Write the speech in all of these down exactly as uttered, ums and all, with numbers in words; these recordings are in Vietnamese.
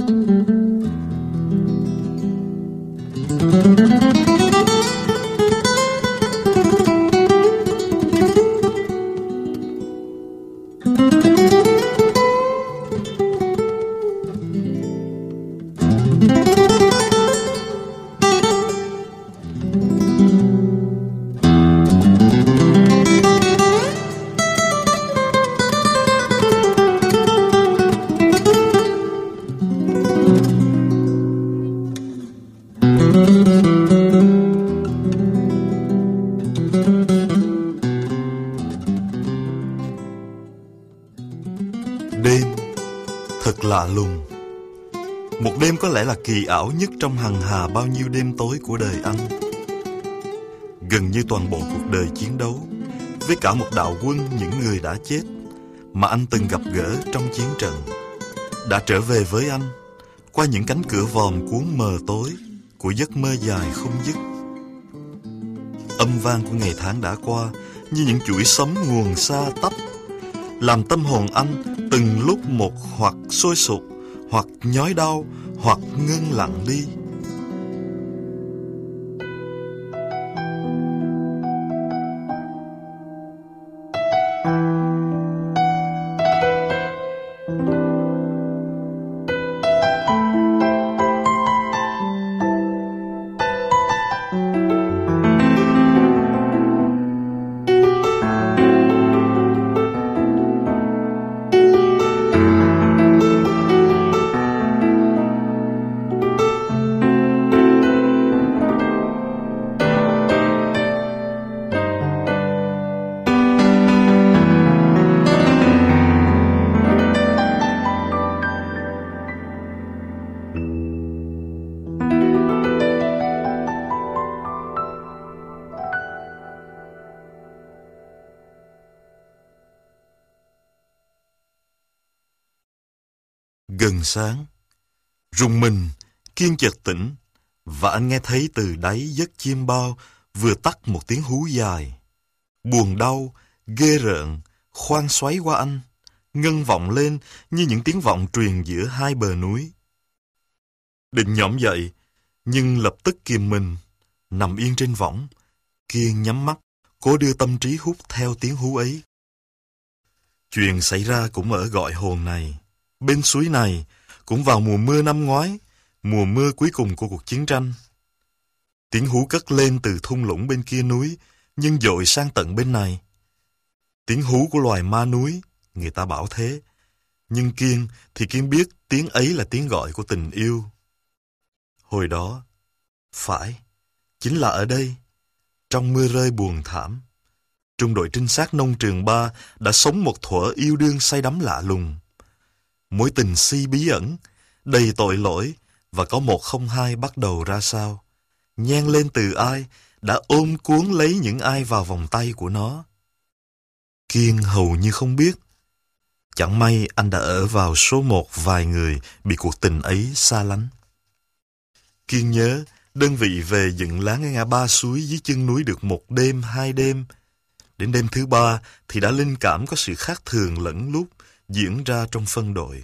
Lạ lùng. Một đêm có lẽ là kỳ ảo nhất trong hằng hà bao nhiêu đêm tối của đời anh. Gần như toàn bộ cuộc đời chiến đấu với cả một đạo quân những người đã chết mà anh từng gặp gỡ trong chiến trận đã trở về với anh qua những cánh cửa vòm cuốn mờ tối của giấc mơ dài không dứt. Âm vang của ngày tháng đã qua như những chuỗi sấm nguồn xa tấp, làm tâm hồn anh từng lúc một hoặc sôi sục, hoặc nhói đau, hoặc ngưng lặng đi. Gần sáng, rùng mình, Kiên chợt tỉnh, và anh nghe thấy từ đáy giấc chim bao vừa tắt một tiếng hú dài. Buồn đau, ghê rợn, khoan xoáy qua anh, ngân vọng lên như những tiếng vọng truyền giữa hai bờ núi. Định nhõm dậy, nhưng lập tức kìm mình, nằm yên trên võng, Kiên nhắm mắt, cố đưa tâm trí hút theo tiếng hú ấy. Chuyện xảy ra cũng ở Gọi Hồn này, bên suối này, cũng vào mùa mưa năm ngoái, mùa mưa cuối cùng của cuộc chiến tranh. Tiếng hú cất lên từ thung lũng bên kia núi, nhưng dội sang tận bên này. Tiếng hú của loài ma núi, người ta bảo thế. Nhưng Kiên thì Kiên biết tiếng ấy là tiếng gọi của tình yêu. Hồi đó, phải, chính là ở đây, trong mưa rơi buồn thảm, trung đội trinh sát nông trường ba đã sống một thuở yêu đương say đắm lạ lùng. Mối tình si bí ẩn, đầy tội lỗi, và có một không hai bắt đầu ra sao, nhen lên từ ai, đã ôm cuốn lấy những ai vào vòng tay của nó. Kiên hầu như không biết. Chẳng may anh đã ở vào số một vài người bị cuộc tình ấy xa lánh. Kiên nhớ, đơn vị về dựng láng ở ngã ba suối dưới chân núi được một đêm, hai đêm. Đến đêm thứ ba thì đã linh cảm có sự khác thường lẫn lúc diễn ra trong phân đội.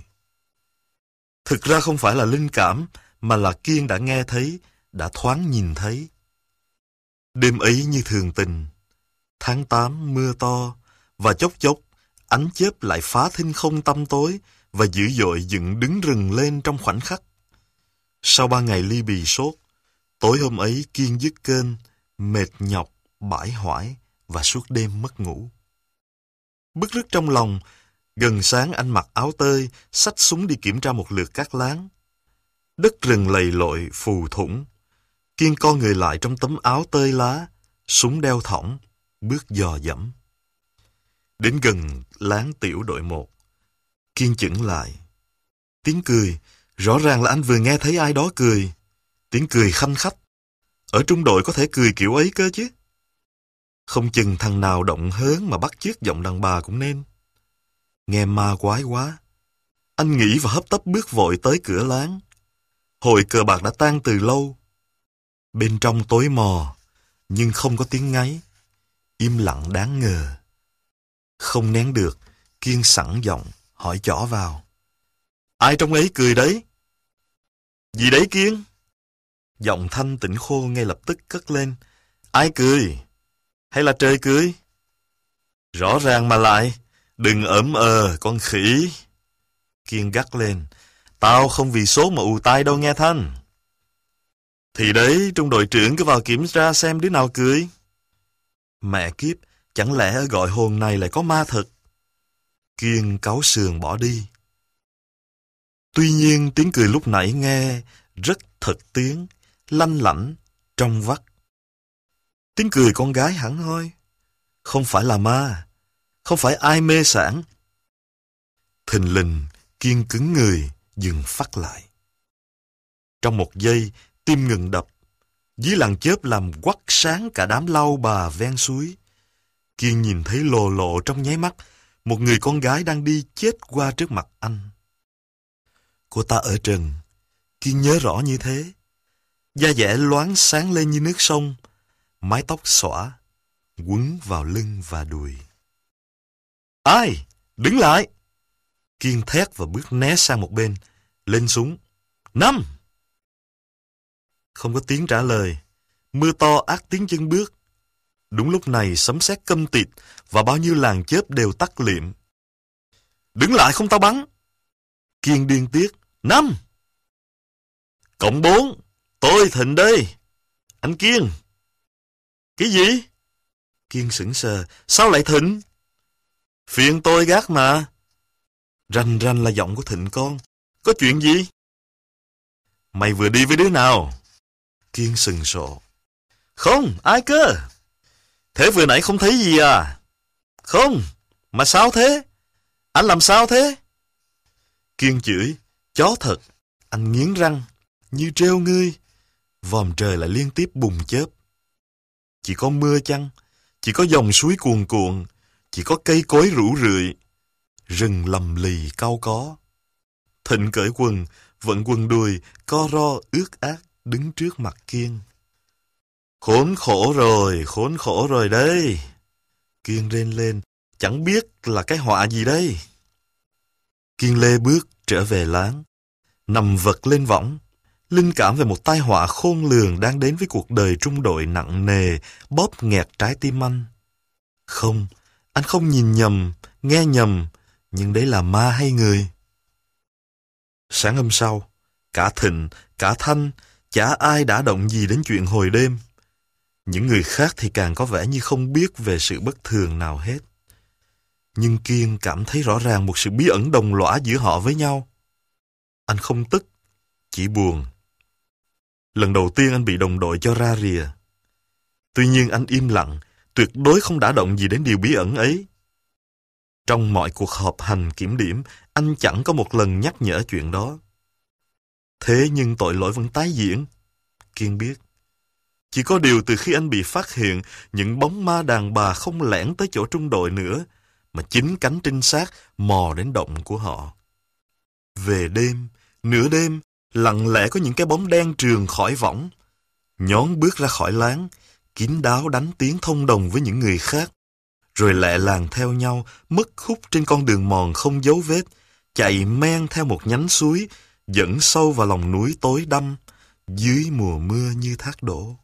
Thực ra không phải là linh cảm, mà là Kiên đã nghe thấy, đã thoáng nhìn thấy. Đêm ấy như thường tình, tháng tám mưa to, và chốc chốc ánh chớp lại phá thinh không tăm tối và dữ dội dựng đứng rừng lên trong khoảnh khắc. Sau ba ngày ly bì sốt, tối hôm ấy Kiên dứt kênh, mệt nhọc, bãi hoải và suốt đêm mất ngủ. Bứt rứt trong lòng, gần sáng anh mặc áo tơi, xách súng đi kiểm tra một lượt các láng. Đất rừng lầy lội, phù thủng. Kiên co người lại trong tấm áo tơi lá, súng đeo thõng, bước dò dẫm. Đến gần láng tiểu đội một, Kiên chững lại. Tiếng cười, rõ ràng là anh vừa nghe thấy ai đó cười. Tiếng cười khanh khách. Ở trung đội có thể cười kiểu ấy cơ chứ. Không chừng thằng nào động hớn mà bắt chước giọng đàn bà cũng nên. Nghe ma quái quá. Anh nghĩ và hấp tấp bước vội tới cửa láng. Hội cờ bạc đã tan từ lâu. Bên trong tối mò, nhưng không có tiếng ngáy. Im lặng đáng ngờ. Không nén được, Kiên sẵn giọng hỏi chỏ vào. Ai trong ấy cười đấy? Gì đấy Kiên? Giọng Thanh tỉnh khô ngay lập tức cất lên. Ai cười? Hay là trời cười? Rõ ràng mà lại. Đừng ỡm ờ, con khỉ. Kiên gắt lên. Tao không vì số mà ù tai đâu nghe Thanh. Thì đấy, trung đội trưởng cứ vào kiểm tra xem đứa nào cười. Mẹ kiếp, chẳng lẽ ở gọi hồn này lại có ma thật? Kiên cáu sườn bỏ đi. Tuy nhiên tiếng cười lúc nãy nghe rất thật tiếng, lanh lảnh, trong vắt. Tiếng cười con gái hẳn hoi. Không phải là ma, không phải ai mê sảng. Thình lình, Kiên cứng người, dừng phắt lại. Trong một giây, tim ngừng đập. Dưới làn chớp làm quắt sáng cả đám lau bà ven suối. Kiên nhìn thấy lồ lộ trong nháy mắt một người con gái đang đi chết qua trước mặt anh. Cô ta ở trần, Kiên nhớ rõ như thế. Da dẻ loáng sáng lên như nước sông, mái tóc xõa, quấn vào lưng và đùi. Ai? Đứng lại! Kiên thét và bước né sang một bên, lên súng. Năm! Không có tiếng trả lời. Mưa to át tiếng chân bước. Đúng lúc này sấm sét câm tịt và bao nhiêu làn chớp đều tắt liệm. Đứng lại không tao bắn! Kiên điên tiết. Năm! Cộng bốn! Tôi Thịnh đây! Anh Kiên! Cái gì? Kiên sững sờ. Sao lại Thịnh? Phiền tôi gác mà. Ranh ranh là giọng của Thịnh con. Có chuyện gì? Mày vừa đi với đứa nào? Kiên sừng sộ. Không, ai cơ? Thế vừa nãy không thấy gì à? Không, mà sao thế? Anh làm sao thế? Kiên chửi. Chó thật. Anh nghiến răng. Như trêu ngươi. Vòm trời lại liên tiếp bùng chớp. Chỉ có mưa chăng? Chỉ có dòng suối cuồn cuộn. Chỉ có cây cối rủ rượi. Rừng lầm lì cau có. Thịnh cởi quần, vận quần đùi, co ro ướt át, đứng trước mặt Kiên. Khốn khổ rồi, khốn khổ rồi đấy. Kiên rên lên, chẳng biết là cái họa gì đây. Kiên lê bước trở về láng, nằm vật lên võng, linh cảm về một tai họa khôn lường đang đến với cuộc đời trung đội nặng nề, bóp nghẹt trái tim anh. Không, anh không nhìn nhầm, nghe nhầm, nhưng đấy là ma hay người? Sáng hôm sau, cả Thịnh, cả Thanh, chả ai đã động gì đến chuyện hồi đêm. Những người khác thì càng có vẻ như không biết về sự bất thường nào hết. Nhưng Kiên cảm thấy rõ ràng một sự bí ẩn đồng lõa giữa họ với nhau. Anh không tức, chỉ buồn. Lần đầu tiên anh bị đồng đội cho ra rìa. Tuy nhiên anh im lặng, tuyệt đối không đả động gì đến điều bí ẩn ấy. Trong mọi cuộc họp hành kiểm điểm, anh chẳng có một lần nhắc nhở chuyện đó. Thế nhưng tội lỗi vẫn tái diễn. Kiên biết. Chỉ có điều từ khi anh bị phát hiện, những bóng ma đàn bà không lẻn tới chỗ trung đội nữa, mà chính cánh trinh sát mò đến động của họ. Về đêm, nửa đêm, lặng lẽ có những cái bóng đen trườn khỏi võng. Nhón bước ra khỏi láng, kín đáo đánh tiếng thông đồng với những người khác, rồi lẹ làng theo nhau, mất khúc trên con đường mòn không dấu vết, chạy men theo một nhánh suối, dẫn sâu vào lòng núi tối đăm, dưới mùa mưa như thác đổ.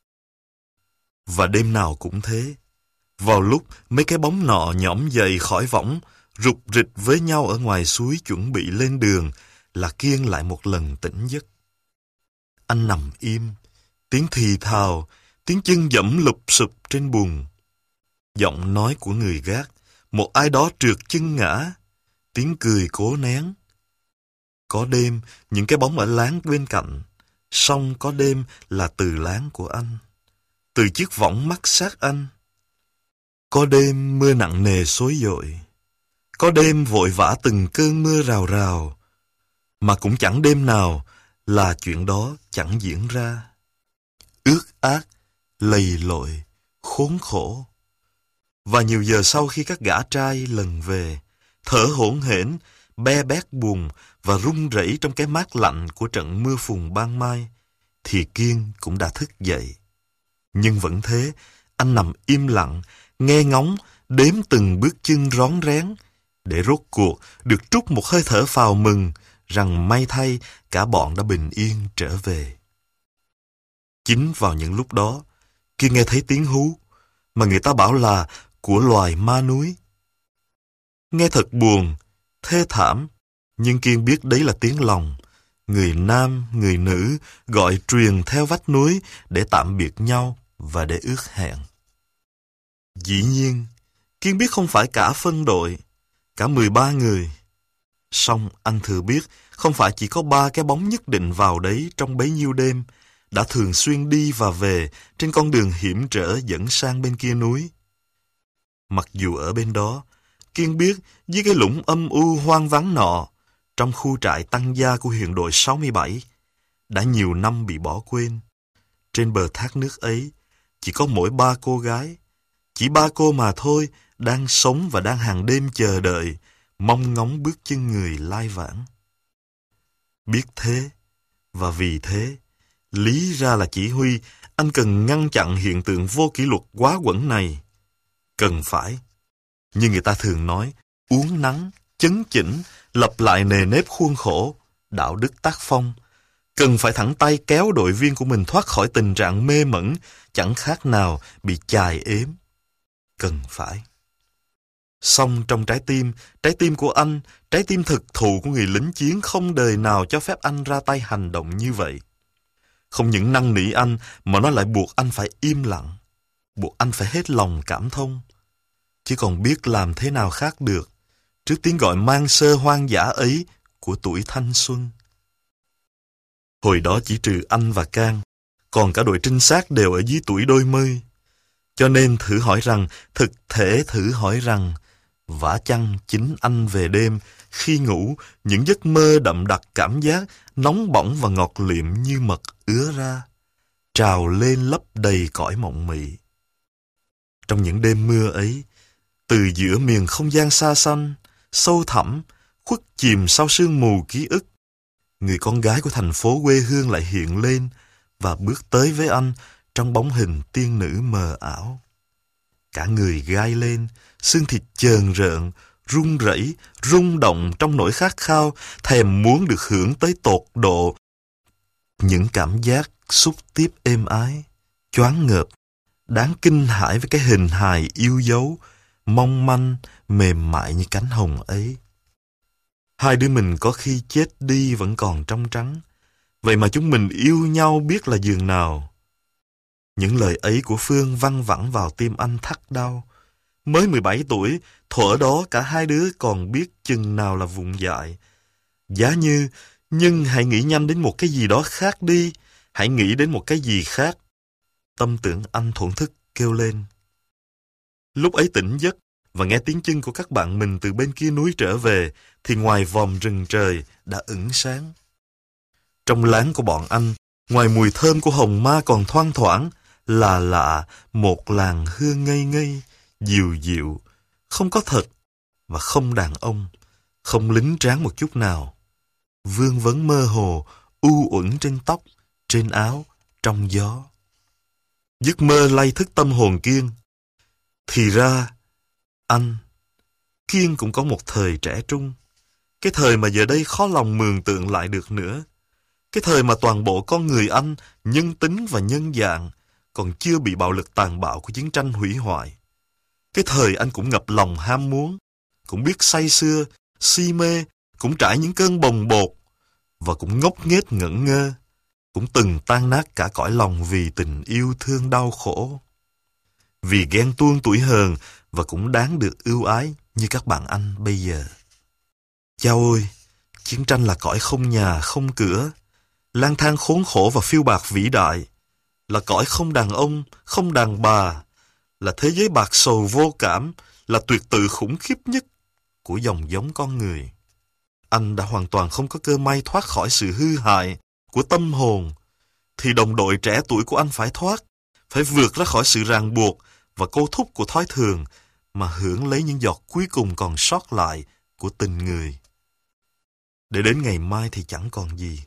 Và đêm nào cũng thế. Vào lúc mấy cái bóng nọ nhõm dậy khỏi võng, rục rịch với nhau ở ngoài suối chuẩn bị lên đường, là Kiên lại một lần tỉnh giấc. Anh nằm im, tiếng thì thào, tiếng chân dẫm lụp sụp trên bùn. Giọng nói của người gác, một ai đó trượt chân ngã, tiếng cười cố nén. Có đêm, những cái bóng ở láng bên cạnh, song có đêm là từ láng của anh, từ chiếc võng mắc sát anh. Có đêm mưa nặng nề xối dội, có đêm vội vã từng cơn mưa rào rào, mà cũng chẳng đêm nào là chuyện đó chẳng diễn ra. Ướt át, lầy lội, khốn khổ. Và nhiều giờ sau khi các gã trai lần về, thở hổn hển, be bét buồn và run rẩy trong cái mát lạnh của trận mưa phùn ban mai, thì Kiên cũng đã thức dậy. Nhưng vẫn thế, anh nằm im lặng, nghe ngóng, đếm từng bước chân rón rén, để rốt cuộc được trút một hơi thở phào mừng, rằng may thay cả bọn đã bình yên trở về. Chính vào những lúc đó, Kiên nghe thấy tiếng hú mà người ta bảo là của loài ma núi. Nghe thật buồn, thê thảm, nhưng Kiên biết đấy là tiếng lòng. Người nam, người nữ gọi truyền theo vách núi để tạm biệt nhau và để ước hẹn. Dĩ nhiên, Kiên biết không phải cả phân đội, cả mười ba người. Song anh thừa biết không phải chỉ có ba cái bóng nhất định vào đấy trong bấy nhiêu đêm, đã thường xuyên đi và về trên con đường hiểm trở dẫn sang bên kia núi. Mặc dù ở bên đó, Kiên biết dưới cái lũng âm u hoang vắng nọ, trong khu trại tăng gia của huyện đội sáu mươi bảy, đã nhiều năm bị bỏ quên. Trên bờ thác nước ấy, chỉ có mỗi ba cô gái, chỉ ba cô mà thôi, đang sống và đang hàng đêm chờ đợi, mong ngóng bước chân người lai vãng. Biết thế, và vì thế, lý ra là chỉ huy, anh cần ngăn chặn hiện tượng vô kỷ luật quá quẩn này. Cần phải. Như người ta thường nói, uống nắng, chấn chỉnh, lập lại nề nếp khuôn khổ, đạo đức tác phong. Cần phải thẳng tay kéo đội viên của mình thoát khỏi tình trạng mê mẩn, chẳng khác nào bị chài ếm. Cần phải. Song trong trái tim, trái tim của anh, trái tim thực thụ của người lính chiến không đời nào cho phép anh ra tay hành động như vậy. Không những năn nỉ anh mà nó lại buộc anh phải im lặng, buộc anh phải hết lòng cảm thông. Chứ còn biết làm thế nào khác được trước tiếng gọi mang sơ hoang dã ấy của tuổi thanh xuân. Hồi đó chỉ trừ anh và Cang, còn cả đội trinh sát đều ở dưới tuổi đôi mươi. Cho nên thử hỏi rằng, thực thể thử hỏi rằng, vả chăng chính anh về đêm, khi ngủ, những giấc mơ đậm đặc cảm giác, nóng bỏng và ngọt liệm như mật ứa ra, trào lên lấp đầy cõi mộng mị. Trong những đêm mưa ấy, từ giữa miền không gian xa xăm, sâu thẳm, khuất chìm sau sương mù ký ức, người con gái của thành phố quê hương lại hiện lên và bước tới với anh trong bóng hình tiên nữ mờ ảo. Cả người gai lên, xương thịt chờn rợn, run rẩy, rung động trong nỗi khát khao, thèm muốn được hưởng tới tột độ những cảm giác xúc tiếp êm ái, choáng ngợp, đáng kinh hãi với cái hình hài yêu dấu, mong manh, mềm mại như cánh hồng ấy. Hai đứa mình có khi chết đi vẫn còn trong trắng, vậy mà chúng mình yêu nhau biết là giường nào. Những lời ấy của Phương văng vẳng vào tim anh thắt đau. Mới mười bảy tuổi, thuở đó cả hai đứa còn biết chừng nào là vụng dại. Giá như, nhưng hãy nghĩ nhanh đến một cái gì đó khác đi, hãy nghĩ đến một cái gì khác. Tâm tưởng anh thổn thức kêu lên. Lúc ấy tỉnh giấc và nghe tiếng chân của các bạn mình từ bên kia núi trở về, thì ngoài vòm rừng trời đã ửng sáng. Trong láng của bọn anh, ngoài mùi thơm của hồng ma còn thoang thoảng, là lạ một làn hương ngây ngây, dịu dịu, không có thật và không đàn ông, không lính tráng một chút nào. Vương vấn mơ hồ, u uẩn trên tóc, trên áo, trong gió. Giấc mơ lay thức tâm hồn Kiên. Thì ra, anh, Kiên cũng có một thời trẻ trung. Cái thời mà giờ đây khó lòng mường tượng lại được nữa. Cái thời mà toàn bộ con người anh, nhân tính và nhân dạng, còn chưa bị bạo lực tàn bạo của chiến tranh hủy hoại. Cái thời anh cũng ngập lòng ham muốn, cũng biết say sưa, si mê, cũng trải những cơn bồng bột, và cũng ngốc nghếch ngẩn ngơ, cũng từng tan nát cả cõi lòng vì tình yêu thương đau khổ. Vì ghen tuông tuổi hờn, và cũng đáng được ưu ái như các bạn anh bây giờ. Chao ơi, chiến tranh là cõi không nhà, không cửa, lang thang khốn khổ và phiêu bạc vĩ đại, là cõi không đàn ông, không đàn bà, là thế giới bạc sầu vô cảm, là tuyệt tự khủng khiếp nhất của dòng giống con người. Anh đã hoàn toàn không có cơ may thoát khỏi sự hư hại của tâm hồn, thì đồng đội trẻ tuổi của anh phải thoát, phải vượt ra khỏi sự ràng buộc và câu thúc của thói thường, mà hưởng lấy những giọt cuối cùng còn sót lại của tình người. Để đến ngày mai thì chẳng còn gì.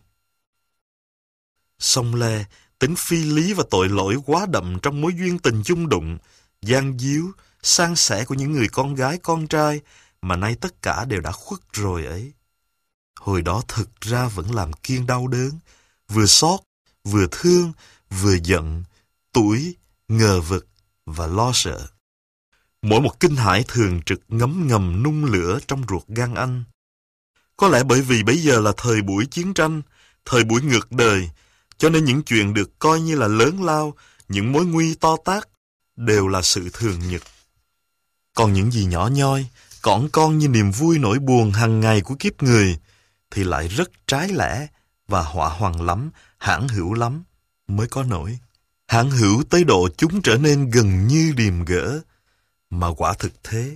Song le, tính phi lý và tội lỗi quá đậm trong mối duyên tình chung đụng, gian díu, san sẻ của những người con gái con trai mà nay tất cả đều đã khuất rồi ấy. hồi đó thực ra vẫn làm Kiên đau đớn, vừa xót, vừa thương, vừa giận, tủi, ngờ vực và lo sợ. Mỗi một kinh hãi thường trực ngấm ngầm nung lửa trong ruột gan anh. Có lẽ bởi vì bấy giờ là thời buổi chiến tranh, thời buổi ngược đời, cho nên những chuyện được coi như là lớn lao, những mối nguy to tát, đều là sự thường nhật. Còn những gì nhỏ nhoi, cỏn con như niềm vui nỗi buồn hàng ngày của kiếp người, thì lại rất trái lẽ và họa hoàng lắm, hãn hữu lắm, mới có nổi. Hãn hữu tới độ chúng trở nên gần như điềm gỡ, mà quả thực thế.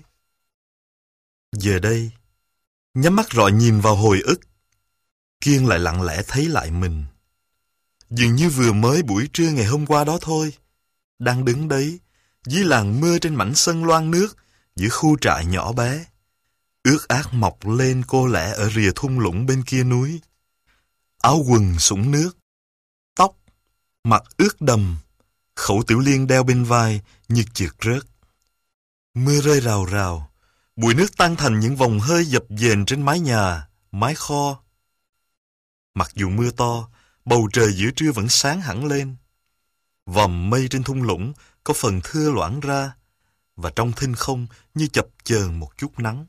Giờ đây, nhắm mắt rọi nhìn vào hồi ức, Kiên lại lặng lẽ thấy lại mình. Dường như vừa mới buổi trưa ngày hôm qua đó thôi, đang đứng đấy, dưới làn mưa trên mảnh sân loang nước, giữa khu trại nhỏ bé. Ướt át mọc lên cô lẻ ở rìa thung lũng bên kia núi. Áo quần sũng nước, tóc, mặt ướt đầm, khẩu tiểu liên đeo bên vai như trượt rớt. Mưa rơi rào rào, bụi nước tan thành những vòng hơi dập dềnh trên mái nhà, mái kho. Mặc dù mưa to, bầu trời giữa trưa vẫn sáng hẳn lên. Vòm mây trên thung lũng có phần thưa loãng ra, và trong thinh không như chập chờn một chút nắng.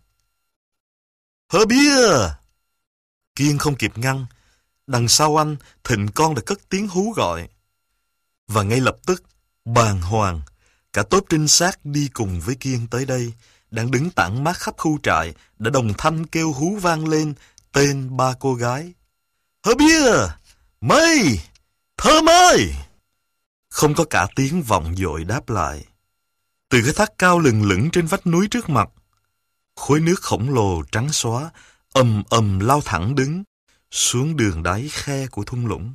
Hơ bia! Kiên không kịp ngăn, đằng sau anh, Thịnh con đã cất tiếng hú gọi. Và ngay lập tức, bàng hoàng, cả tốp trinh sát đi cùng với Kiên tới đây, đang đứng tản mát khắp khu trại, đã đồng thanh kêu hú vang lên tên ba cô gái. Hơ bia! Mây! Thơm ơi! Không có cả tiếng vọng dội đáp lại. Từ cái thác cao lừng lững trên vách núi trước mặt, khối nước khổng lồ trắng xóa, ầm ầm lao thẳng đứng, xuống đường đáy khe của thung lũng.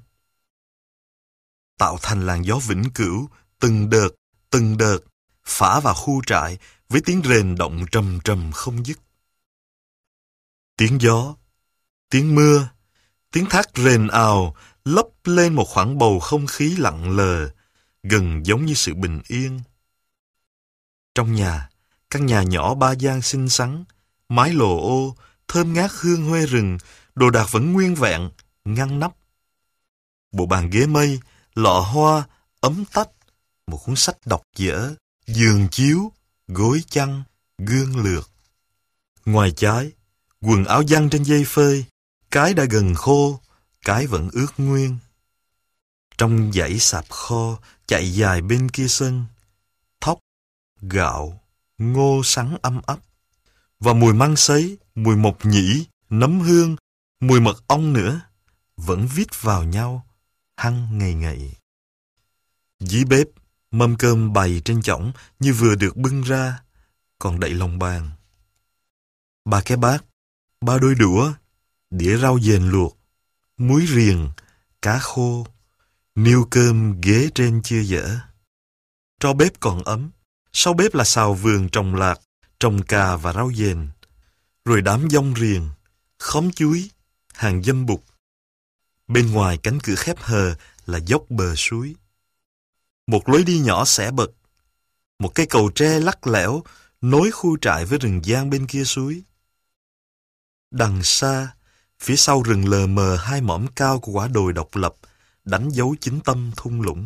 Tạo thành làn gió vĩnh cửu, từng đợt, từng đợt, phả vào khu trại với tiếng rền động trầm trầm không dứt. Tiếng gió, tiếng mưa, tiếng thác rền ào, lấp lên một khoảng bầu không khí lặng lờ, gần giống như sự bình yên. Trong nhà, căn nhà nhỏ ba gian xinh xắn, mái lồ ô, thơm ngát hương huê rừng, đồ đạc vẫn nguyên vẹn, ngăn nắp. Bộ bàn ghế mây, lọ hoa, ấm tách, một cuốn sách đọc dở, giường chiếu, gối chăn, gương lược. Ngoài trái, quần áo giăng trên dây phơi, cái đã gần khô, cái vẫn ướt nguyên. Trong dãy sạp kho chạy dài bên kia sân, thóc, gạo, ngô sắn âm ấp, và mùi măng sấy, mùi mộc nhĩ, nấm hương, mùi mật ong nữa, vẫn vít vào nhau, hăng ngày ngày. Dưới bếp, mâm cơm bày trên chõng như vừa được bưng ra, còn đậy lòng bàn. Ba cái bát, ba đôi đũa, đĩa rau dền luộc, muối riềng, cá khô, niêu cơm ghế trên chưa dở. Tro bếp còn ấm, sau bếp là xào vườn trồng lạc, trồng cà và rau dền, rồi đám dông riềng, khóm chuối, hàng dâm bụt. Bên ngoài cánh cửa khép hờ là dốc bờ suối. Một lối đi nhỏ xẻ bật, một cây cầu tre lắc lẻo nối khu trại với rừng giang bên kia suối. Đằng xa, phía sau rừng lờ mờ hai mỏm cao của quả đồi độc lập, đánh dấu chính tâm thung lũng.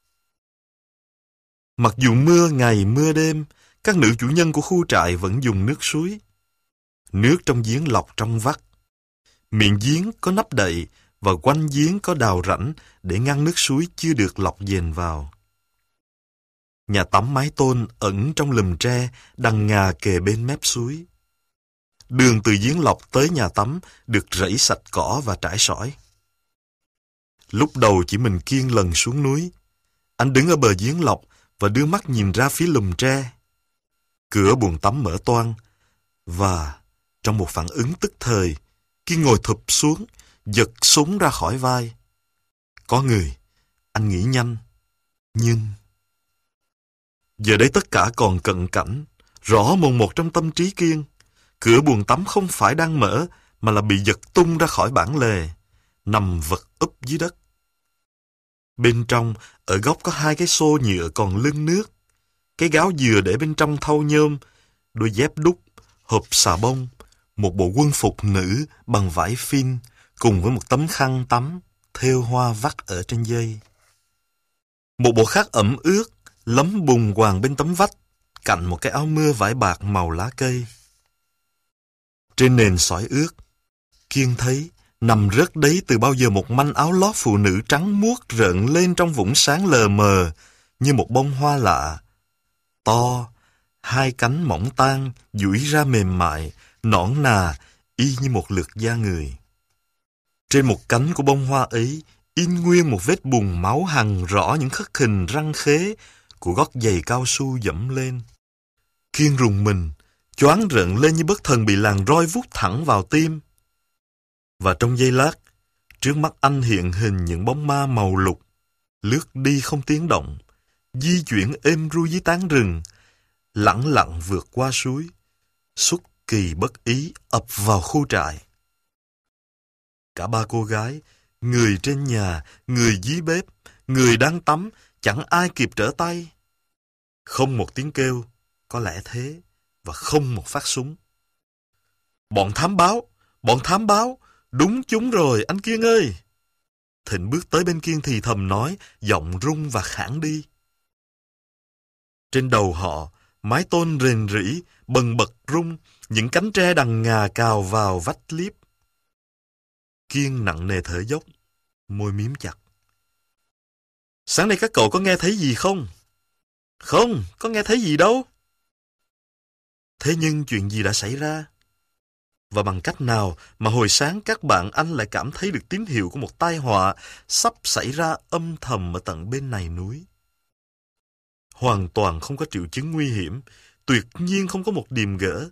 Mặc dù mưa ngày mưa đêm, các nữ chủ nhân của khu trại vẫn dùng nước suối. Nước trong giếng lọc trong vắt. Miệng giếng có nắp đậy và quanh giếng có đào rãnh để ngăn nước suối chưa được lọc dền vào. Nhà tắm mái tôn ẩn trong lùm tre đằng ngà kề bên mép suối. Đường từ giếng lọc tới nhà tắm được rẫy sạch cỏ và trải sỏi. Lúc đầu chỉ mình Kiên lần xuống núi. Anh đứng ở bờ giếng lọc và đưa mắt nhìn ra phía lùm tre. Cửa buồng tắm mở toang, và trong một phản ứng tức thời, Kiên ngồi thụp xuống, giật súng ra khỏi vai. Có người, anh nghĩ nhanh, nhưng... Giờ đây tất cả còn cận cảnh, rõ mồn một trong tâm trí Kiên. Cửa buồng tắm không phải đang mở, mà là bị giật tung ra khỏi bản lề, nằm vật úp dưới đất. Bên trong, ở góc có hai cái xô nhựa còn lưng nước, cái gáo dừa để bên trong thau nhôm, đôi dép đúc, hộp xà bông, một bộ quân phục nữ bằng vải phin cùng với một tấm khăn tắm thêu hoa vắt ở trên dây. Một bộ khác ẩm ướt, lấm bùn quàng bên tấm vách, cạnh một cái áo mưa vải bạc màu lá cây. Trên nền sỏi ướt, Kiên thấy nằm rớt đấy từ bao giờ một manh áo lót phụ nữ trắng muốt rợn lên trong vũng sáng lờ mờ như một bông hoa lạ. To, hai cánh mỏng tang, duỗi ra mềm mại, nõn nà, y như một lượt da người. Trên một cánh của bông hoa ấy, in nguyên một vết bùn máu hằn rõ những khắc hình răng khế của gót giày cao su dẫm lên. Kiên rùng mình, choáng rợn lên như bất thần bị làn roi vút thẳng vào tim. Và trong giây lát, trước mắt anh hiện hình những bóng ma màu lục, lướt đi không tiếng động, di chuyển êm ru dưới tán rừng, lẳng lặng vượt qua suối, xuất kỳ bất ý ập vào khu trại. Cả ba cô gái, người trên nhà, người dưới bếp, người đang tắm, chẳng ai kịp trở tay. Không một tiếng kêu, có lẽ thế, và không một phát súng. Bọn thám báo, bọn thám báo, đúng chúng rồi anh Kiên ơi. Thịnh bước tới bên Kiên thì thầm nói, giọng rung và khản đi. Trên đầu họ, mái tôn rền rĩ, bần bật rung, những cánh tre đằng ngà cào vào vách liếp. Kiên nặng nề thở dốc, môi miếm chặt. Sáng nay các cậu có nghe thấy gì không? Không, có nghe thấy gì đâu. Thế nhưng chuyện gì đã xảy ra? Và bằng cách nào mà hồi sáng các bạn anh lại cảm thấy được tín hiệu của một tai họa sắp xảy ra âm thầm ở tận bên này núi? Hoàn toàn không có triệu chứng nguy hiểm, tuyệt nhiên không có một điềm gỡ.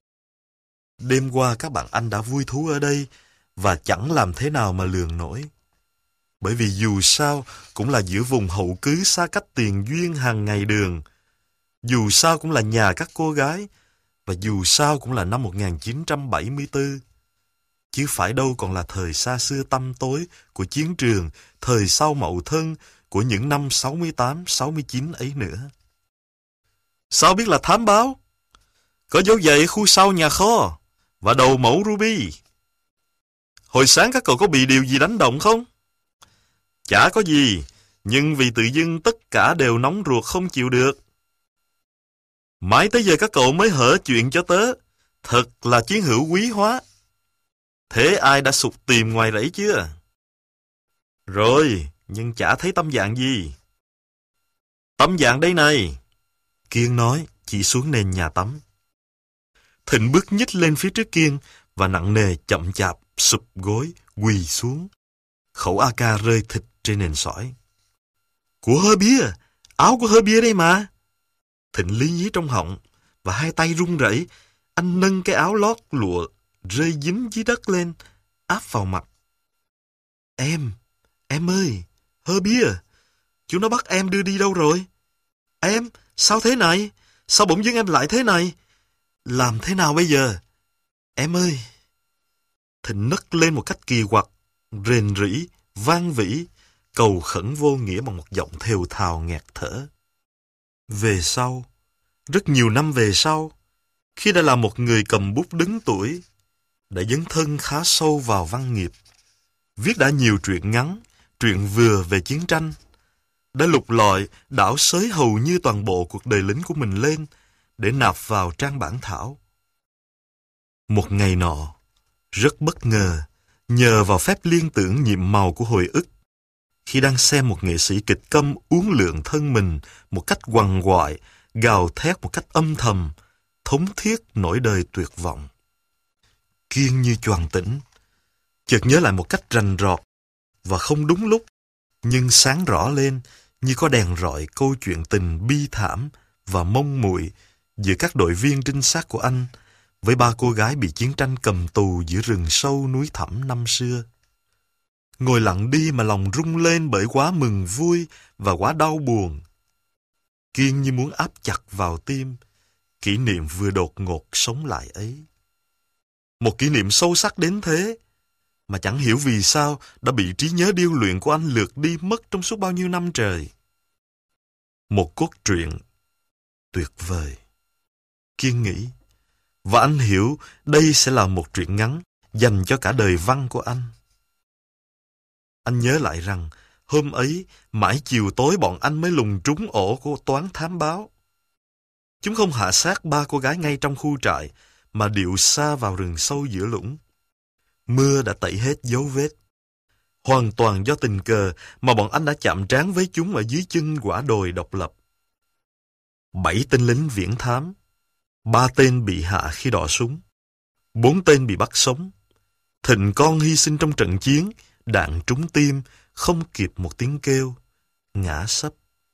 Đêm qua các bạn anh đã vui thú ở đây và chẳng làm thế nào mà lường nổi. Bởi vì dù sao cũng là giữa vùng hậu cứ xa cách tiền duyên hàng ngày đường. Dù sao cũng là nhà các cô gái. Và dù sao cũng là năm một nghìn chín trăm bảy mươi tư. Chứ phải đâu còn là thời xa xưa tăm tối của chiến trường, thời sau Mậu Thân của những năm sáu mươi tám, sáu mươi chín ấy nữa. Sao biết là thám báo? Có dấu giày khu sau nhà kho và đầu mẫu ruby. Hồi sáng các cậu có bị điều gì đánh động không? Chả có gì, nhưng vì tự dưng tất cả đều nóng ruột không chịu được. Mãi tới giờ các cậu mới hở chuyện cho tớ. Thật là chiến hữu quý hóa. Thế ai đã sục tìm ngoài rẫy chưa? Rồi, nhưng chả thấy tâm dạng gì. Tâm dạng đây này. Kiên nói, chỉ xuống nền nhà tắm. Thịnh bước nhích lên phía trước Kiên và nặng nề chậm chạp sụp gối, quỳ xuống. Khẩu a ca rơi thịt trên nền sỏi. Của Hơ Bia, áo của Hơ Bia đây mà. Thịnh lý nhí trong họng và hai tay run rẩy. Anh nâng cái áo lót lụa rơi dính dưới đất lên, áp vào mặt. Em, em ơi, Hơ Bia, chúng nó bắt em đưa đi đâu rồi? Em, sao thế này? Sao bỗng dưng em lại thế này? Làm thế nào bây giờ? Em ơi. Thịnh nấc lên một cách kỳ quặc, rền rĩ, vang vĩ, cầu khẩn vô nghĩa bằng một giọng thều thào nghẹt thở. Về sau, rất nhiều năm về sau, khi đã là một người cầm bút đứng tuổi, đã dấn thân khá sâu vào văn nghiệp, viết đã nhiều truyện ngắn, truyện vừa về chiến tranh, đã lục lọi, đảo xới hầu như toàn bộ cuộc đời lính của mình lên để nạp vào trang bản thảo. Một ngày nọ, rất bất ngờ, nhờ vào phép liên tưởng nhiệm màu của hồi ức, khi đang xem một nghệ sĩ kịch câm uốn lượn thân mình một cách quằn quại, gào thét một cách âm thầm, thống thiết nỗi đời tuyệt vọng. Kiên như choàng tỉnh, chợt nhớ lại một cách rành rọt và không đúng lúc, nhưng sáng rõ lên như có đèn rọi câu chuyện tình bi thảm và mông muội giữa các đội viên trinh sát của anh với ba cô gái bị chiến tranh cầm tù giữa rừng sâu núi thẳm năm xưa. Ngồi lặng đi mà lòng rung lên bởi quá mừng vui và quá đau buồn. Kiên như muốn áp chặt vào tim kỷ niệm vừa đột ngột sống lại ấy. Một kỷ niệm sâu sắc đến thế mà chẳng hiểu vì sao đã bị trí nhớ điêu luyện của anh lược đi mất trong suốt bao nhiêu năm trời. Một cốt truyện tuyệt vời. Kiên nghĩ, Và anh hiểu đây sẽ là một truyện ngắn dành cho cả đời văn của anh. Anh nhớ lại rằng hôm ấy mãi chiều tối bọn anh mới lùng trúng ổ của toán thám báo. Chúng không hạ sát ba cô gái ngay trong khu trại mà điệu xa vào rừng sâu giữa lũng. Mưa đã tẩy hết dấu vết. Hoàn toàn do tình cờ mà bọn anh đã chạm trán với chúng ở dưới chân quả đồi độc lập. Bảy tên lính viễn thám, ba tên bị hạ khi đọ súng, bốn tên bị bắt sống. Thịnh con hy sinh trong trận chiến, đạn trúng tim, không kịp một tiếng kêu, ngã sấp.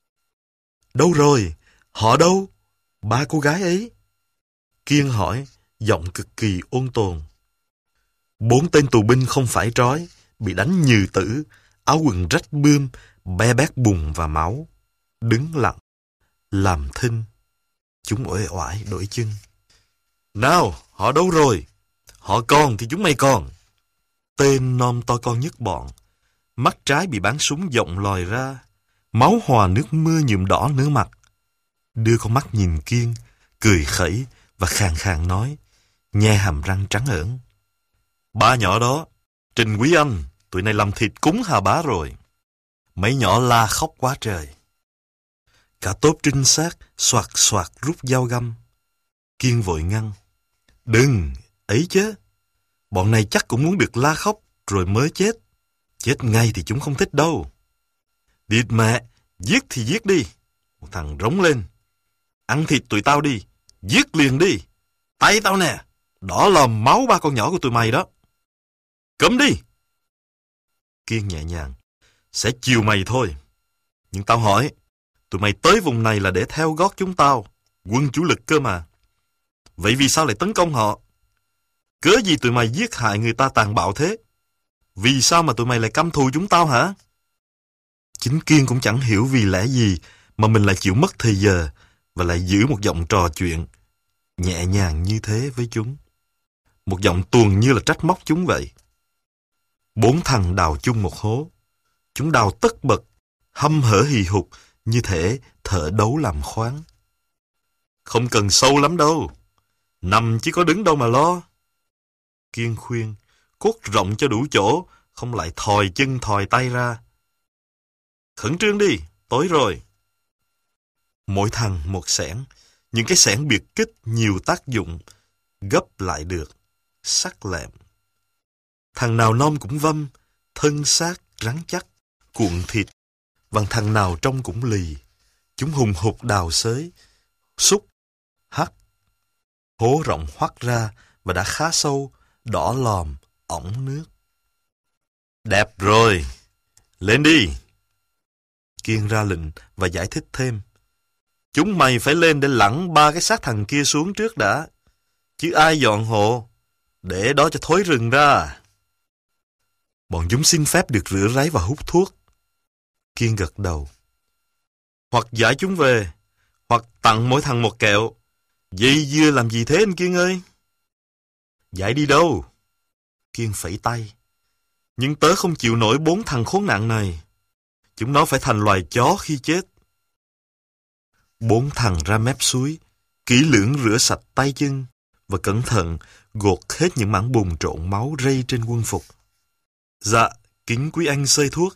Đâu rồi? Họ đâu? Ba cô gái ấy? Kiên hỏi, giọng cực kỳ ôn tồn. Bốn tên tù binh không phải trói, bị đánh nhừ tử, áo quần rách bươm, be bét bùn và máu. Đứng lặng, làm thinh. Chúng uể oải đổi chân. Nào, họ đâu rồi? Họ còn thì chúng mày còn. Tên non to con nhất bọn. Mắt trái bị bắn súng rộng lòi ra. Máu hòa nước mưa nhuộm đỏ nửa mặt. Đưa con mắt nhìn Kiên, cười khẩy và khàn khàn nói, nhe hàm răng trắng ởn. Ba nhỏ đó, Trình Quý Anh, tụi này làm thịt cúng Hà Bá rồi. Mấy nhỏ la khóc quá trời. Cả tốp trinh sát soạt soạt rút dao găm. Kiên vội ngăn. Đừng, ấy chứ. Bọn này chắc cũng muốn được la khóc rồi mới chết. Chết ngay thì chúng không thích đâu. Địt mẹ, giết thì giết đi. Một thằng rống lên. Ăn thịt tụi tao đi. Giết liền đi. Tay tao nè. Đỏ lòm máu ba con nhỏ của tụi mày đó. Cấm đi. Kiên nhẹ nhàng. Sẽ chiều mày thôi. Nhưng tao hỏi, tụi mày tới vùng này là để theo gót chúng tao, quân chủ lực cơ mà. Vậy vì sao lại tấn công họ? Cớ gì tụi mày giết hại người ta tàn bạo thế? Vì sao mà tụi mày lại căm thù chúng tao hả? Chính Kiên cũng chẳng hiểu vì lẽ gì mà mình lại chịu mất thời giờ và lại giữ một giọng trò chuyện nhẹ nhàng như thế với chúng. Một giọng tuồng như là trách móc chúng vậy. Bốn thằng đào chung một hố. Chúng đào tất bật, hăm hở hì hục, như thể thợ đấu làm khoáng. Không cần sâu lắm đâu. Nằm chứ có đứng đâu mà lo. Kiên khuyên, cốt rộng cho đủ chỗ, không lại thòi chân thòi tay ra. Khẩn trương đi, tối rồi. Mỗi thằng một xẻng, những cái xẻng biệt kích nhiều tác dụng, gấp lại được, sắc lẹm. Thằng nào non cũng vâm, thân xác rắn chắc, cuộn thịt, và thằng nào trông cũng lì. Chúng hùng hục đào xới, xúc, hắt. Hố rộng hoắt ra và đã khá sâu, đỏ lòm, ỏng nước. Đẹp rồi, lên đi. Kiên ra lệnh và giải thích thêm. Chúng mày phải lên để lẳng ba cái xác thằng kia xuống trước đã. Chứ ai dọn hộ, để đó cho thối rừng ra. Bọn chúng xin phép được rửa ráy và hút thuốc. Kiên gật đầu. Hoặc giải chúng về, hoặc tặng mỗi thằng một kẹo. Dây dưa làm gì thế anh Kiên ơi? Giải đi đâu? Kiên phẩy tay. Nhưng tớ không chịu nổi bốn thằng khốn nạn này. Chúng nó phải thành loài chó khi chết. Bốn thằng ra mép suối, kỹ lưỡng rửa sạch tay chân và cẩn thận gột hết những mảng bùn trộn máu rây trên quân phục. Dạ, kính quý anh xơi thuốc.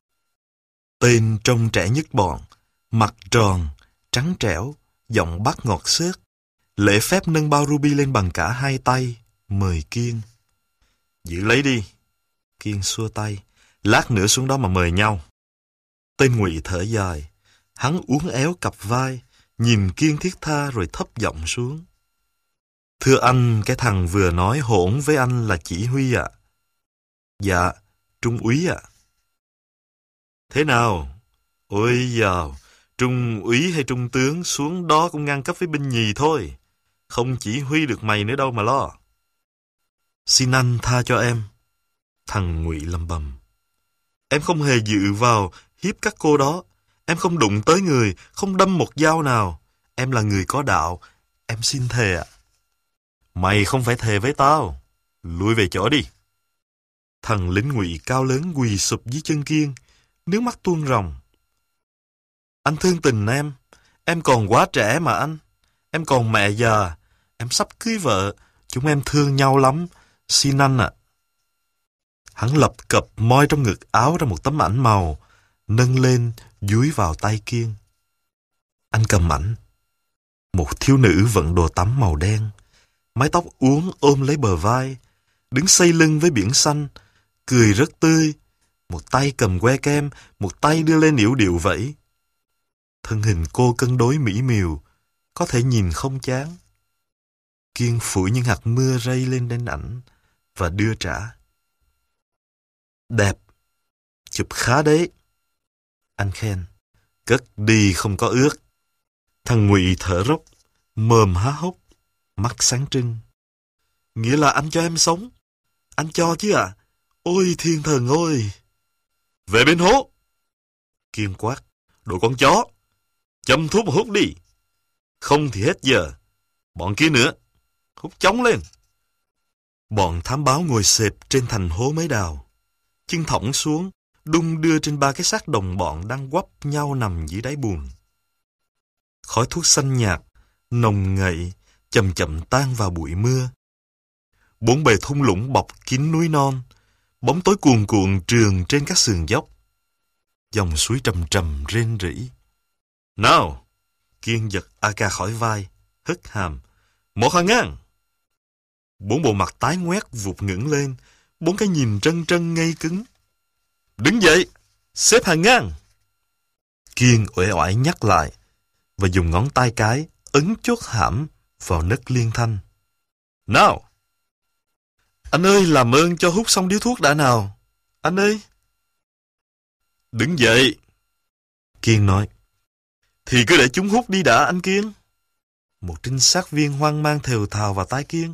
Tên trông trẻ nhất bọn, mặt tròn, trắng trẻo, giọng bát ngọt xớt, lễ phép nâng bao ruby lên bằng cả hai tay, mời Kiên. Giữ lấy đi. Kiên xua tay, lát nữa xuống đó mà mời nhau. Tên Ngụy thở dài, hắn uốn éo cặp vai, nhìn Kiên thiết tha rồi thấp giọng xuống. Thưa anh, cái thằng vừa nói hỗn với anh là chỉ huy ạ. Dạ, trung úy ạ. Thế nào? Ôi dào, trung úy hay trung tướng xuống đó cũng ngang cấp với binh nhì thôi. Không chỉ huy được mày nữa đâu mà lo. Xin anh tha cho em. Thằng Ngụy lầm bầm. Em không hề dự vào hiếp các cô đó. Em không đụng tới người, không đâm một dao nào. Em là người có đạo. Em xin thề ạ. Mày không phải thề với tao. Lui về chỗ đi. Thằng lính Ngụy cao lớn quỳ sụp dưới chân Kiên, nước mắt tuôn ròng. Anh thương tình em. Em còn quá trẻ mà anh. Em còn mẹ già. Em sắp cưới vợ, chúng em thương nhau lắm, xin anh ạ. À. Hắn lập cập moi trong ngực áo ra một tấm ảnh màu, nâng lên, dúi vào tay Kiên. Anh cầm ảnh. Một thiếu nữ vận đồ tắm màu đen, mái tóc uốn ôm lấy bờ vai, đứng xây lưng với biển xanh, cười rất tươi, một tay cầm que kem, một tay đưa lên yểu điệu vẫy. Thân hình cô cân đối mỹ miều, có thể nhìn không chán. Kiên phủi những hạt mưa rơi lên đến ảnh và đưa trả. Đẹp, chụp khá đấy. Anh khen. Cất đi không có ướt. Thằng Ngụy thở rốc, mồm há hốc, mắt sáng trưng. Nghĩa là anh cho em sống. Anh cho chứ à? Ôi thiên thần ơi! Về bên hố! Kiên quát. Đồ con chó! Châm thuốc mà hút đi. Không thì hết giờ. Bọn kia nữa. Hút chóng lên. Bọn thám báo ngồi xẹp trên thành hố mới đào. Chân thõng xuống, đung đưa trên ba cái xác đồng bọn đang quắp nhau nằm dưới đáy bùn. Khói thuốc xanh nhạt, nồng ngậy, chậm chậm tan vào bụi mưa. Bốn bề thung lũng bọc kín núi non, bóng tối cuồn cuộn trườn trên các sườn dốc. Dòng suối trầm trầm rên rỉ. Nào! Kiên giật a ca khỏi vai, hất hàm. Một hàng ngang! Bốn bộ mặt tái ngoét vụt ngẩng lên, bốn cái nhìn trân trân ngây cứng. Đứng dậy! Xếp hàng ngang! Kiên uể oải nhắc lại, và dùng ngón tay cái ấn chốt hãm vào nấc liên thanh. Nào! Anh ơi, làm ơn cho hút xong điếu thuốc đã nào. Anh ơi! Đứng dậy! Kiên nói. Thì cứ để chúng hút đi đã anh Kiên. Một trinh sát viên hoang mang thều thào vào tai Kiên.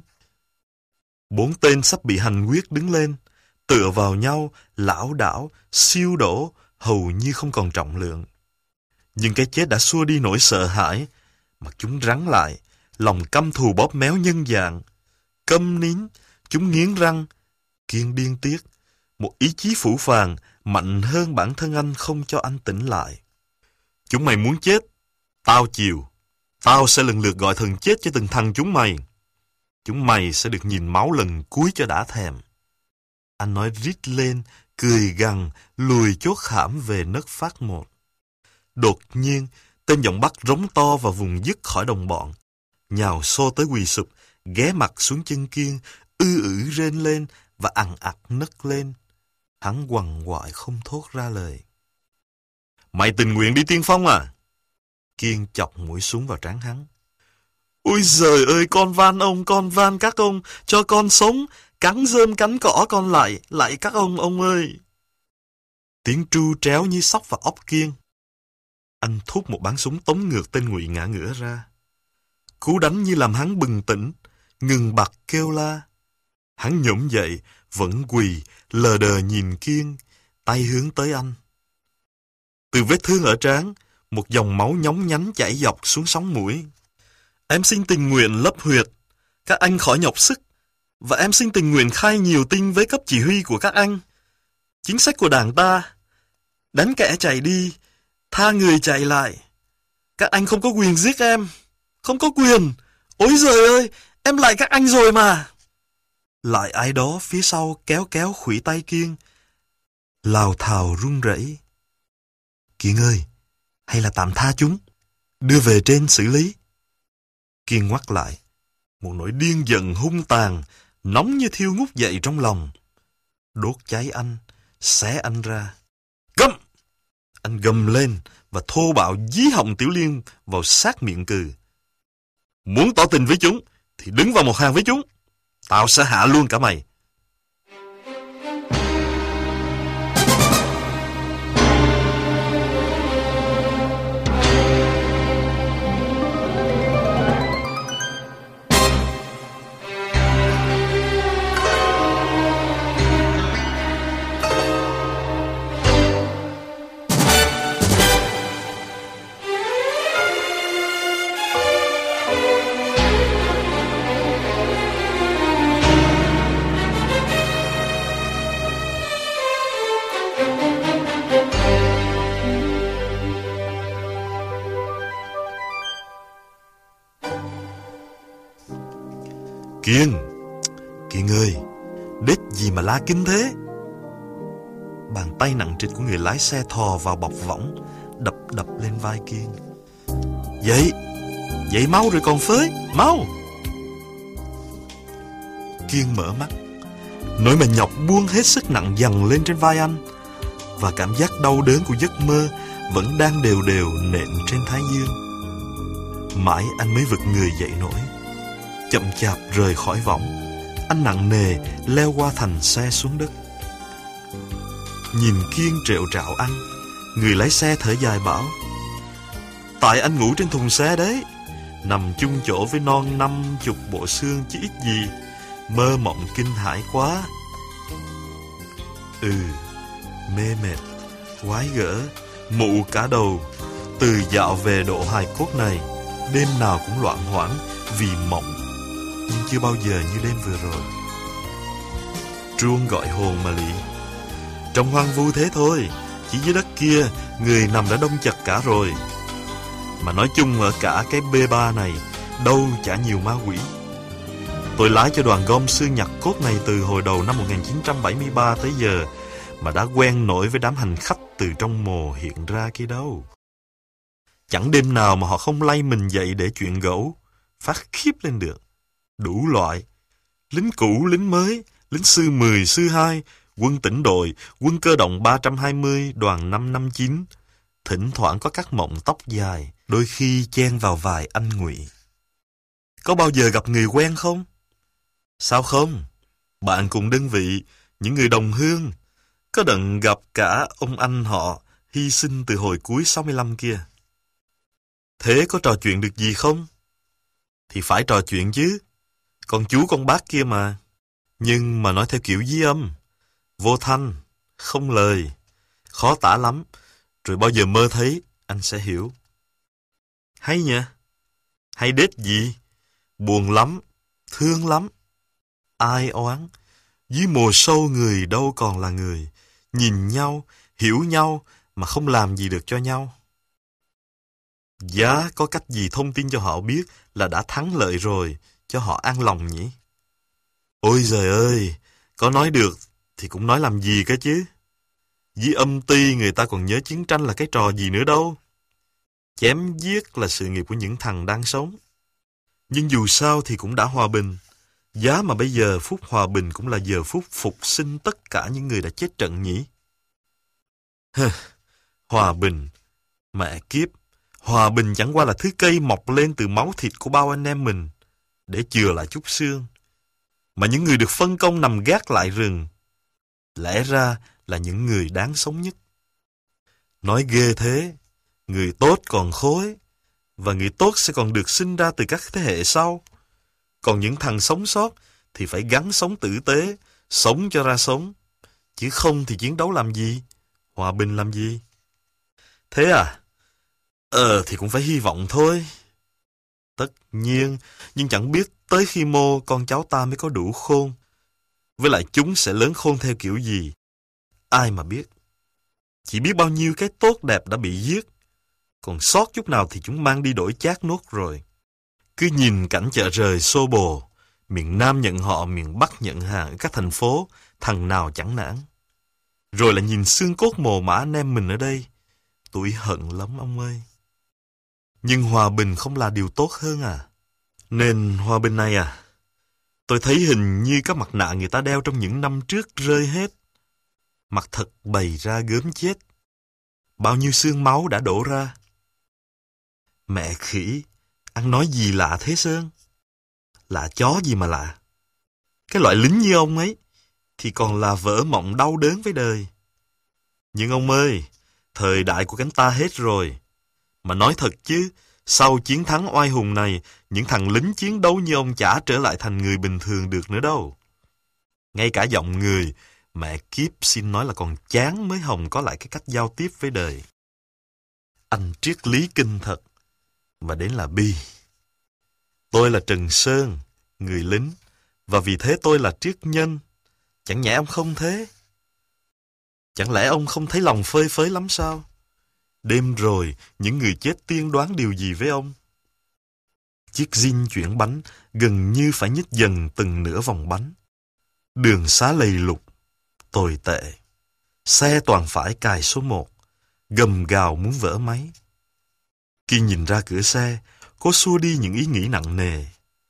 Bốn tên sắp bị hành quyết đứng lên, tựa vào nhau, lảo đảo, siêu đổ, hầu như không còn trọng lượng. Nhưng cái chết đã xua đi nỗi sợ hãi, mặt chúng rắn lại, lòng căm thù bóp méo nhân dạng. Câm nín, chúng nghiến răng. Kiên điên tiết, một ý chí phũ phàng, mạnh hơn bản thân anh không cho anh tỉnh lại. Chúng mày muốn chết, tao chiều. Tao sẽ lần lượt gọi thần chết cho từng thằng chúng mày. Chúng mày sẽ được nhìn máu lần cuối cho đã thèm. Anh nói rít lên, cười gằn, lùi chốt khảm về nấc phát một. Đột nhiên, tên giọng Bắc rống to vào vùng dứt khỏi đồng bọn. Nhào xô tới quỳ sụp, ghé mặt xuống chân Kiên, ư ử rên lên và ằn ặt nấc lên. Hắn quằn quại không thốt ra lời. Mày tình nguyện đi tiên phong à? Kiên chọc mũi súng vào trán hắn. Ôi giời ơi, con van ông, con van các ông, cho con sống, cắn rơm cắn cỏ con lại, lại các ông, ông ơi. Tiếng tru tréo như sóc vào óc Kiên. Anh thúc một bắn súng tống ngược tên Ngụy ngã ngửa ra. Cú đánh như làm hắn bừng tỉnh, ngừng bặt kêu la. Hắn nhổm dậy, vẫn quỳ, lờ đờ nhìn Kiên, tay hướng tới anh. Từ vết thương ở trán, một dòng máu nhóng nhánh chảy dọc xuống sống mũi. Em xin tình nguyện lấp huyệt, các anh khỏi nhọc sức, và em xin tình nguyện khai nhiều tin với cấp chỉ huy của các anh. Chính sách của đảng ta, đánh kẻ chạy đi, tha người chạy lại. Các anh không có quyền giết em, không có quyền. Ôi giời ơi, em lại các anh rồi mà. Lại ai đó phía sau kéo kéo khuỷu tay Kiên, lào thào run rẩy. Kiên ơi, hay là tạm tha chúng, đưa về trên xử lý. Kiên ngoắt lại, một nỗi điên giận hung tàn, nóng như thiêu ngút dậy trong lòng. Đốt cháy anh, xé anh ra. Câm! Anh gầm lên và thô bạo dí họng Tiểu Liên vào sát miệng cừ. Muốn tỏ tình với chúng thì đứng vào một hàng với chúng. Tao sẽ hạ luôn cả mày. Kiên, Kiên ơi, đếch gì mà la kinh thế? Bàn tay nặng trịch của người lái xe thò vào bọc võng, đập đập lên vai Kiên. Dậy, dậy mau rồi còn phới, mau. Kiên mở mắt, nỗi mệt nhọc buông hết sức nặng dần lên trên vai anh, và cảm giác đau đớn của giấc mơ vẫn đang đều đều nện trên thái dương. Mãi anh mới vực người dậy nổi. Chậm chạp rời khỏi võng, anh nặng nề leo qua thành xe xuống đất. Nhìn Kiên trẹo trạo ăn, người lái xe thở dài bảo: tại anh ngủ trên thùng xe đấy, nằm chung chỗ với non năm chục bộ xương chứ ít gì, mơ mộng kinh hãi quá. Ừ, mê mệt, quái gở, mụ cả đầu. Từ dạo về độ hài cốt này, đêm nào cũng loạn hoảng vì mộng, nhưng chưa bao giờ như đêm vừa rồi. Chuông gọi hồn mà lị. Trong hoang vu thế thôi, chỉ dưới đất kia người nằm đã đông chật cả rồi. Mà nói chung ở cả cái bê ba này, đâu chả nhiều ma quỷ. Tôi lái cho đoàn gom xương nhặt cốt này từ hồi đầu năm một nghìn chín trăm bảy mươi ba tới giờ, mà đã quen nổi với đám hành khách từ trong mồ hiện ra kia đâu. Chẳng đêm nào mà họ không lay mình dậy để chuyện gẫu, phát khiếp lên được. Đủ loại, lính cũ, lính mới, lính sư mười, sư hai, quân tỉnh đội, quân cơ động ba trăm hai mươi, đoàn năm năm chín. Thỉnh thoảng có các mộng tóc dài, đôi khi chen vào vài anh ngụy. Có bao giờ gặp người quen không? Sao không? Bạn cùng đơn vị, những người đồng hương. Có đặng gặp cả ông anh họ hy sinh từ hồi cuối sáu mươi lăm kia. Thế có trò chuyện được gì không? Thì phải trò chuyện chứ. Con chú con bác kia mà. Nhưng mà nói theo kiểu dí âm, vô thanh, không lời, khó tả lắm. Rồi bao giờ mơ thấy, anh sẽ hiểu. Hay nhỉ? Hay đết gì? Buồn lắm, thương lắm. Ai oán, dưới mồ sâu người đâu còn là người. Nhìn nhau, hiểu nhau mà không làm gì được cho nhau. Giá có cách gì thông tin cho họ biết là đã thắng lợi rồi, cho họ an lòng nhỉ? Ôi giời ơi, có nói được thì cũng nói làm gì cơ chứ. Với âm ty người ta còn nhớ chiến tranh là cái trò gì nữa đâu. Chém giết là sự nghiệp của những thằng đang sống. Nhưng dù sao thì cũng đã hòa bình. Giá mà bây giờ phút hòa bình cũng là giờ phút phục sinh tất cả những người đã chết trận nhỉ. Hừ, hòa bình, mẹ kiếp, hòa bình chẳng qua là thứ cây mọc lên từ máu thịt của bao anh em mình, để chừa lại chút xương. Mà những người được phân công nằm gác lại rừng, lẽ ra là những người đáng sống nhất. Nói ghê thế, người tốt còn khối, và người tốt sẽ còn được sinh ra từ các thế hệ sau. Còn những thằng sống sót thì phải gắng sống tử tế, sống cho ra sống. Chứ không thì chiến đấu làm gì, hòa bình làm gì. Thế à? Ờ thì cũng phải hy vọng thôi. Tất nhiên, nhưng chẳng biết tới khi mô con cháu ta mới có đủ khôn. Với lại chúng sẽ lớn khôn theo kiểu gì, ai mà biết. Chỉ biết bao nhiêu cái tốt đẹp đã bị giết, còn sót chút nào thì chúng mang đi đổi chác nốt rồi. Cứ nhìn cảnh chợ rời xô bồ, miền Nam nhận họ, miền Bắc nhận hàng ở các thành phố, thằng nào chẳng nản. Rồi là nhìn xương cốt mồ mã anh em mình ở đây, tụi hận lắm ông ơi. Nhưng hòa bình không là điều tốt hơn à? Nên hòa bình này à, tôi thấy hình như các mặt nạ người ta đeo trong những năm trước rơi hết. Mặt thật bày ra gớm chết. Bao nhiêu xương máu đã đổ ra. Mẹ khỉ, ăn nói gì lạ thế Sơn? Lạ chó gì mà lạ. Cái loại lính như ông ấy thì còn là vỡ mộng đau đớn với đời. Nhưng ông ơi, thời đại của cánh ta hết rồi. Mà nói thật chứ, sau chiến thắng oai hùng này, những thằng lính chiến đấu như ông chả trở lại thành người bình thường được nữa đâu. Ngay cả giọng người, mẹ kiếp xin nói là còn chán mới hồng có lại cái cách giao tiếp với đời. Anh triết lý kinh thật, và đến là bi. Tôi là Trần Sơn, người lính, và vì thế tôi là triết nhân. Chẳng nhẽ ông không thế? Chẳng lẽ ông không thấy lòng phơi phới lắm sao? Đêm rồi, những người chết tiên đoán điều gì với ông? Chiếc zin chuyển bánh gần như phải nhích dần từng nửa vòng bánh. Đường xá lầy lục, tồi tệ. Xe toàn phải cài số một, gầm gào muốn vỡ máy. Kiên nhìn ra cửa xe, cô xua đi những ý nghĩ nặng nề.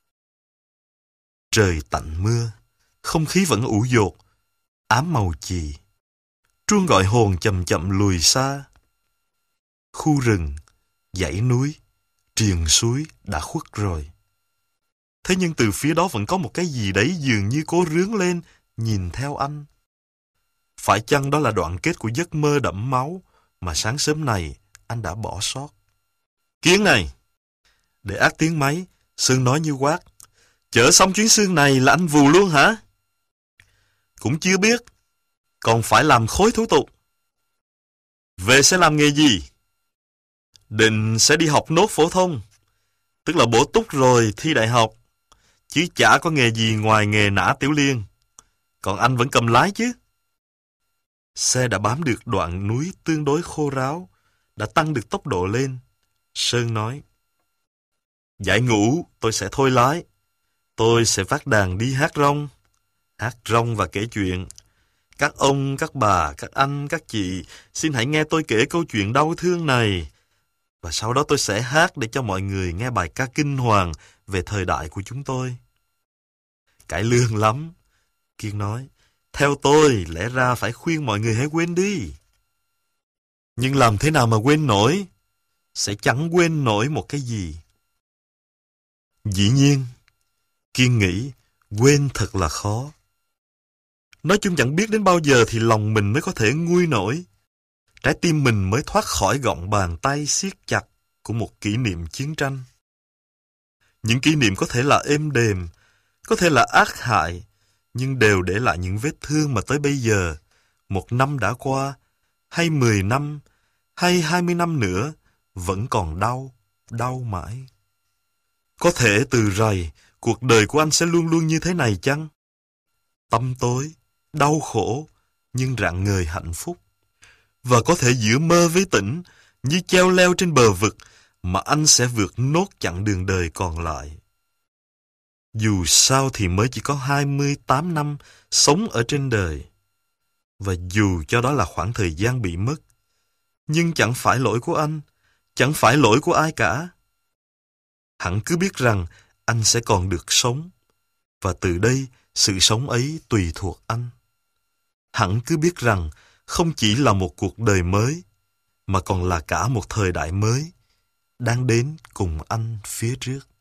Trời tạnh mưa, không khí vẫn ủ dột, ám màu chì. Chuông gọi hồn chậm chậm lùi xa. Khu rừng, dãy núi, triền suối đã khuất rồi. Thế nhưng từ phía đó vẫn có một cái gì đấy dường như cố rướn lên, nhìn theo anh. Phải chăng đó là đoạn kết của giấc mơ đẫm máu mà sáng sớm này anh đã bỏ sót? Kiên này! Để át tiếng máy, Sương nói như quát. Chở xong chuyến Sương này là anh vù luôn hả? Cũng chưa biết. Còn phải làm khối thủ tục. Về sẽ làm nghề gì? Định sẽ đi học nốt phổ thông. Tức là bổ túc rồi thi đại học. Chứ chả có nghề gì ngoài nghề nã tiểu liên. Còn anh vẫn cầm lái chứ? Xe đã bám được đoạn núi tương đối khô ráo, đã tăng được tốc độ lên. Sơn nói, giải ngũ tôi sẽ thôi lái. Tôi sẽ vác đàn đi hát rong. Hát rong và kể chuyện. Các ông, các bà, các anh, các chị, xin hãy nghe tôi kể câu chuyện đau thương này. Và sau đó tôi sẽ hát để cho mọi người nghe bài ca kinh hoàng về thời đại của chúng tôi. Cải lương lắm. Kiên nói, theo tôi lẽ ra phải khuyên mọi người hãy quên đi. Nhưng làm thế nào mà quên nổi? Sẽ chẳng quên nổi một cái gì. Dĩ nhiên, Kiên nghĩ quên thật là khó. Nói chung chẳng biết đến bao giờ thì lòng mình mới có thể nguôi nổi. Trái tim mình mới thoát khỏi gọng bàn tay siết chặt của một kỷ niệm chiến tranh. Những kỷ niệm có thể là êm đềm, có thể là ác hại, nhưng đều để lại những vết thương mà tới bây giờ, một năm đã qua, hay mười năm, hay hai mươi năm nữa, vẫn còn đau, đau mãi. Có thể từ rày, cuộc đời của anh sẽ luôn luôn như thế này chăng? Tăm tối, đau khổ, nhưng rạng ngời hạnh phúc. Và có thể giữa mơ với tỉnh, như treo leo trên bờ vực, mà anh sẽ vượt nốt chặng đường đời còn lại. Dù sao thì mới chỉ có hai mươi tám năm sống ở trên đời. Và dù cho đó là khoảng thời gian bị mất, nhưng chẳng phải lỗi của anh, chẳng phải lỗi của ai cả. Hẳn cứ biết rằng anh sẽ còn được sống, và từ đây sự sống ấy tùy thuộc anh. Hẳn cứ biết rằng không chỉ là một cuộc đời mới, mà còn là cả một thời đại mới đang đến cùng anh phía trước.